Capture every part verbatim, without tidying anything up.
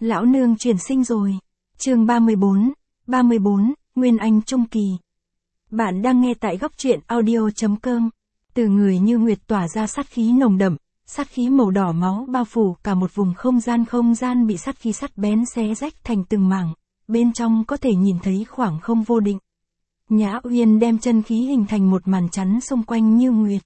Lão nương chuyển sinh rồi. Chương ba mươi bốn, ba mươi bốn, Nguyên Anh Trung Kỳ. Bạn đang nghe tại góc truyện audio chấm com. Từ người Như Nguyệt tỏa ra sát khí nồng đậm, sát khí màu đỏ máu bao phủ cả một vùng không gian không gian bị sát khí sắt bén xé rách thành từng mảng, bên trong có thể nhìn thấy khoảng không vô định. Nhã Uyên đem chân khí hình thành một màn chắn xung quanh Như Nguyệt.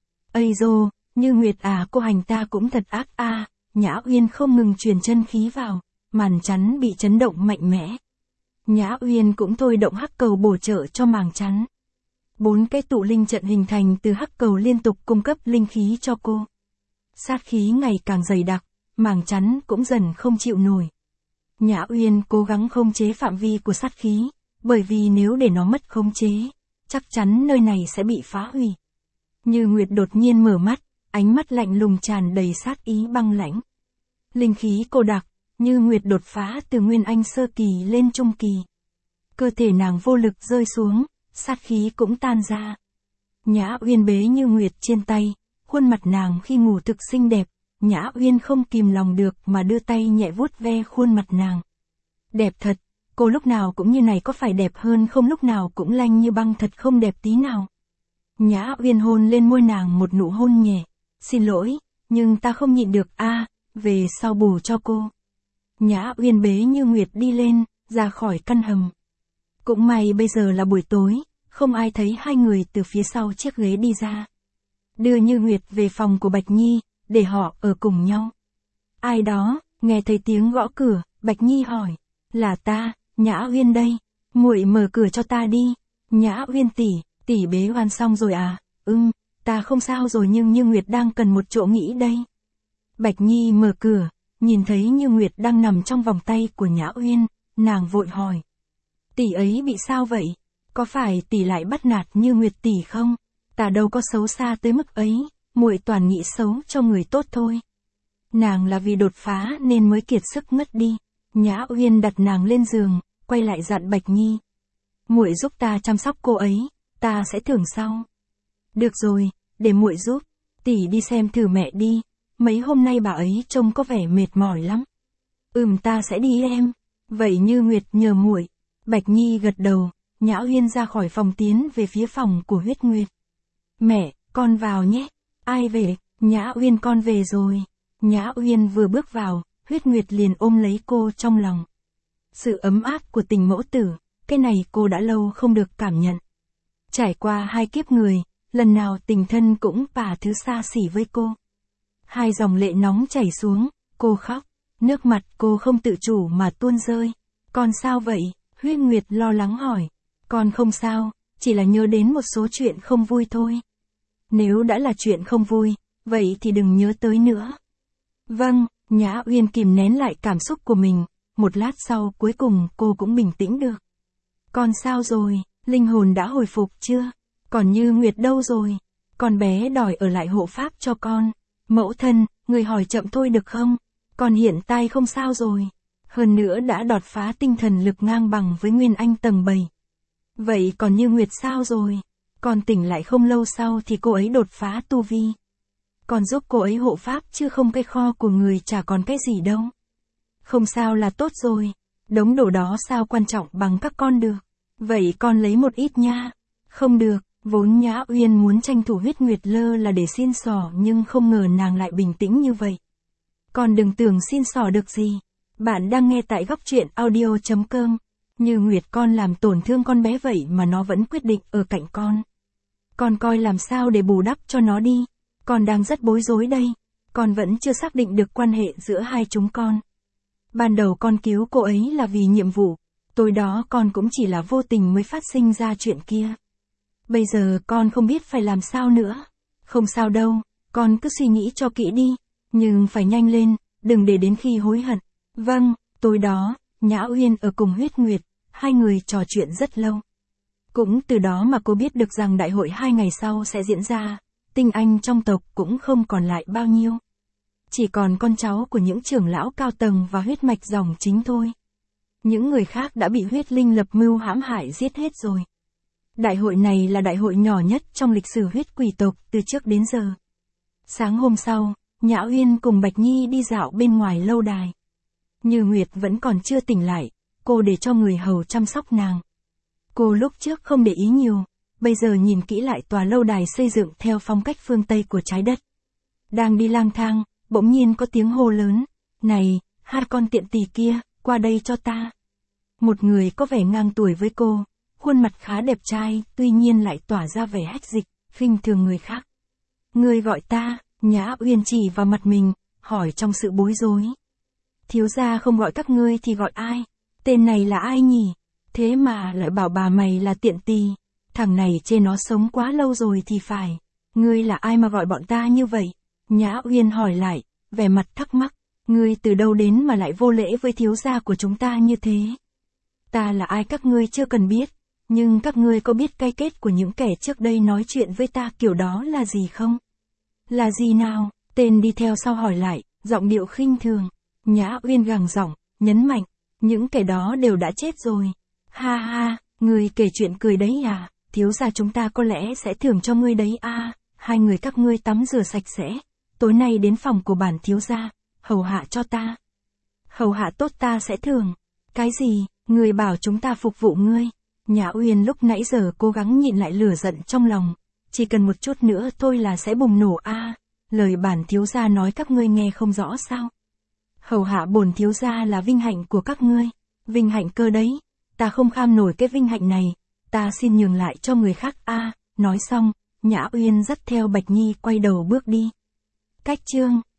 Ây dô, Như Nguyệt à, cô hành ta cũng thật ác a. À. Nhã Uyên không ngừng truyền chân khí vào, màn chắn bị chấn động mạnh mẽ. Nhã Uyên cũng thôi động hắc cầu bổ trợ cho màn chắn. Bốn cái tụ linh trận hình thành từ hắc cầu liên tục cung cấp linh khí cho cô. Sát khí ngày càng dày đặc, màn chắn cũng dần không chịu nổi. Nhã Uyên cố gắng khống chế phạm vi của sát khí, bởi vì nếu để nó mất khống chế, chắc chắn nơi này sẽ bị phá hủy. Như Nguyệt đột nhiên mở mắt, ánh mắt lạnh lùng tràn đầy sát ý băng lãnh. Linh khí cô đặc, Như Nguyệt đột phá từ Nguyên Anh sơ kỳ lên trung kỳ. Cơ thể nàng vô lực rơi xuống, sát khí cũng tan ra. Nhã Uyên bế Như Nguyệt trên tay, khuôn mặt nàng khi ngủ thực xinh đẹp, Nhã Uyên không kìm lòng được mà đưa tay nhẹ vuốt ve khuôn mặt nàng. Đẹp thật, cô lúc nào cũng như này có phải đẹp hơn không, lúc nào cũng lanh như băng thật không đẹp tí nào. Nhã Uyên hôn lên môi nàng một nụ hôn nhẹ. Xin lỗi, nhưng ta không nhịn được a, à, về sau bù cho cô. Nhã Uyên bế Như Nguyệt đi lên, ra khỏi căn hầm. Cũng may bây giờ là buổi tối, không ai thấy hai người từ phía sau chiếc ghế đi ra. Đưa Như Nguyệt về phòng của Bạch Nhi, để họ ở cùng nhau. Ai đó, nghe thấy tiếng gõ cửa, Bạch Nhi hỏi, là ta, Nhã Uyên đây, muội mở cửa cho ta đi. Nhã Uyên tỷ, tỷ bế oan xong rồi à? Ừm, ta không sao rồi nhưng Như Nguyệt đang cần một chỗ nghỉ đây. Bạch Nhi mở cửa, nhìn thấy Như Nguyệt đang nằm trong vòng tay của Nhã Uyên, nàng vội hỏi. Tỷ ấy bị sao vậy? Có phải tỷ lại bắt nạt Như Nguyệt tỷ không? Ta đâu có xấu xa tới mức ấy, muội toàn nghĩ xấu cho người tốt thôi. Nàng là vì đột phá nên mới kiệt sức ngất đi. Nhã Uyên đặt nàng lên giường, quay lại dặn Bạch Nhi. Muội giúp ta chăm sóc cô ấy, ta sẽ thưởng sau. Được rồi, để muội giúp, tỷ đi xem thử mẹ đi, mấy hôm nay bà ấy trông có vẻ mệt mỏi lắm. Ừm, ta sẽ đi em. Vậy Như Nguyệt nhờ muội. Bạch Nhi gật đầu, Nhã Uyên ra khỏi phòng tiến về phía phòng của Huyết Nguyệt. Mẹ, con vào nhé. Ai về? Nhã Uyên con về rồi. Nhã Uyên vừa bước vào, Huyết Nguyệt liền ôm lấy cô trong lòng. Sự ấm áp của tình mẫu tử, cái này cô đã lâu không được cảm nhận. Trải qua hai kiếp người, lần nào tình thân cũng pả thứ xa xỉ với cô. Hai dòng lệ nóng chảy xuống, cô khóc, nước mặt cô không tự chủ mà tuôn rơi. Con sao vậy? Huyết Nguyệt lo lắng hỏi. Con không sao, chỉ là nhớ đến một số chuyện không vui thôi. Nếu đã là chuyện không vui, vậy thì đừng nhớ tới nữa. Vâng, Nhã Uyên kìm nén lại cảm xúc của mình, một lát sau cuối cùng cô cũng bình tĩnh được. Con sao rồi, linh hồn đã hồi phục chưa? Còn Như Nguyệt đâu rồi? Con bé đòi ở lại hộ pháp cho con. Mẫu thân, người hỏi chậm thôi được không? Con hiện tại không sao rồi. Hơn nữa đã đột phá tinh thần lực ngang bằng với Nguyên Anh tầng bảy. Vậy còn Như Nguyệt sao rồi? Con tỉnh lại không lâu sau thì cô ấy đột phá tu vi. Con giúp cô ấy hộ pháp chứ không cái kho của người chả còn cái gì đâu. Không sao là tốt rồi. Đống đồ đó sao quan trọng bằng các con được. Vậy con lấy một ít nha. Không được, vốn Nhã Uyên muốn tranh thủ Huyết Nguyệt lơ là để xin xỏ nhưng không ngờ nàng lại bình tĩnh như vậy. Con đừng tưởng xin xỏ được gì. Bạn đang nghe tại góc truyện audio chấm com. Như Nguyệt con làm tổn thương con bé vậy mà nó vẫn quyết định ở cạnh con. Con coi làm sao để bù đắp cho nó đi. Con đang rất bối rối đây. Con vẫn chưa xác định được quan hệ giữa hai chúng con. Ban đầu con cứu cô ấy là vì nhiệm vụ. Tối đó con cũng chỉ là vô tình mới phát sinh ra chuyện kia. Bây giờ con không biết phải làm sao nữa. Không sao đâu, con cứ suy nghĩ cho kỹ đi. Nhưng phải nhanh lên, đừng để đến khi hối hận. Vâng, tối đó, Nhã Uyên ở cùng Huyết Nguyệt, hai người trò chuyện rất lâu. Cũng từ đó mà cô biết được rằng đại hội hai ngày sau sẽ diễn ra, tinh anh trong tộc cũng không còn lại bao nhiêu. Chỉ còn con cháu của những trưởng lão cao tầng và huyết mạch dòng chính thôi. Những người khác đã bị huyết linh lập mưu hãm hại giết hết rồi. Đại hội này là đại hội nhỏ nhất trong lịch sử huyết quỷ tộc từ trước đến giờ. Sáng hôm sau, Nhã Uyên cùng Bạch Nhi đi dạo bên ngoài lâu đài. Như Nguyệt vẫn còn chưa tỉnh lại, cô để cho người hầu chăm sóc nàng. Cô lúc trước không để ý nhiều, bây giờ nhìn kỹ lại tòa lâu đài xây dựng theo phong cách phương Tây của trái đất. Đang đi lang thang, bỗng nhiên có tiếng hô lớn, này, hai con tiện tỳ kia, qua đây cho ta. Một người có vẻ ngang tuổi với cô, khuôn mặt khá đẹp trai, tuy nhiên lại tỏa ra vẻ hách dịch, khinh thường người khác. Người gọi ta, Nhã Uyên chỉ vào mặt mình, hỏi trong sự bối rối. Thiếu gia không gọi các ngươi thì gọi ai? Tên này là ai nhỉ? Thế mà lại bảo bà mày là tiện tỳ. Thằng này chê nó sống quá lâu rồi thì phải. Ngươi là ai mà gọi bọn ta như vậy? Nhã Uyên hỏi lại, vẻ mặt thắc mắc. Ngươi từ đâu đến mà lại vô lễ với thiếu gia của chúng ta như thế? Ta là ai các ngươi chưa cần biết. Nhưng các ngươi có biết cái kết của những kẻ trước đây nói chuyện với ta kiểu đó là gì không? Là gì nào? Tên đi theo sau hỏi lại, giọng điệu khinh thường. Nhã Uyên gằn giọng, nhấn mạnh, những kẻ đó đều đã chết rồi. Ha ha, ngươi kể chuyện cười đấy à, thiếu gia chúng ta có lẽ sẽ thưởng cho ngươi đấy à, hai người các ngươi tắm rửa sạch sẽ, tối nay đến phòng của bản thiếu gia, hầu hạ cho ta. Hầu hạ tốt ta sẽ thưởng. Cái gì, ngươi bảo chúng ta phục vụ ngươi? Nhã Uyên lúc nãy giờ cố gắng nhịn lại lửa giận trong lòng, chỉ cần một chút nữa thôi là sẽ bùng nổ a. À, lời bản thiếu gia nói các ngươi nghe không rõ sao? Hầu hạ bổn thiếu gia là vinh hạnh của các ngươi, vinh hạnh cơ đấy, ta không kham nổi cái vinh hạnh này, ta xin nhường lại cho người khác a. À, nói xong, Nhã Uyên dắt theo Bạch Nhi quay đầu bước đi. Cách chương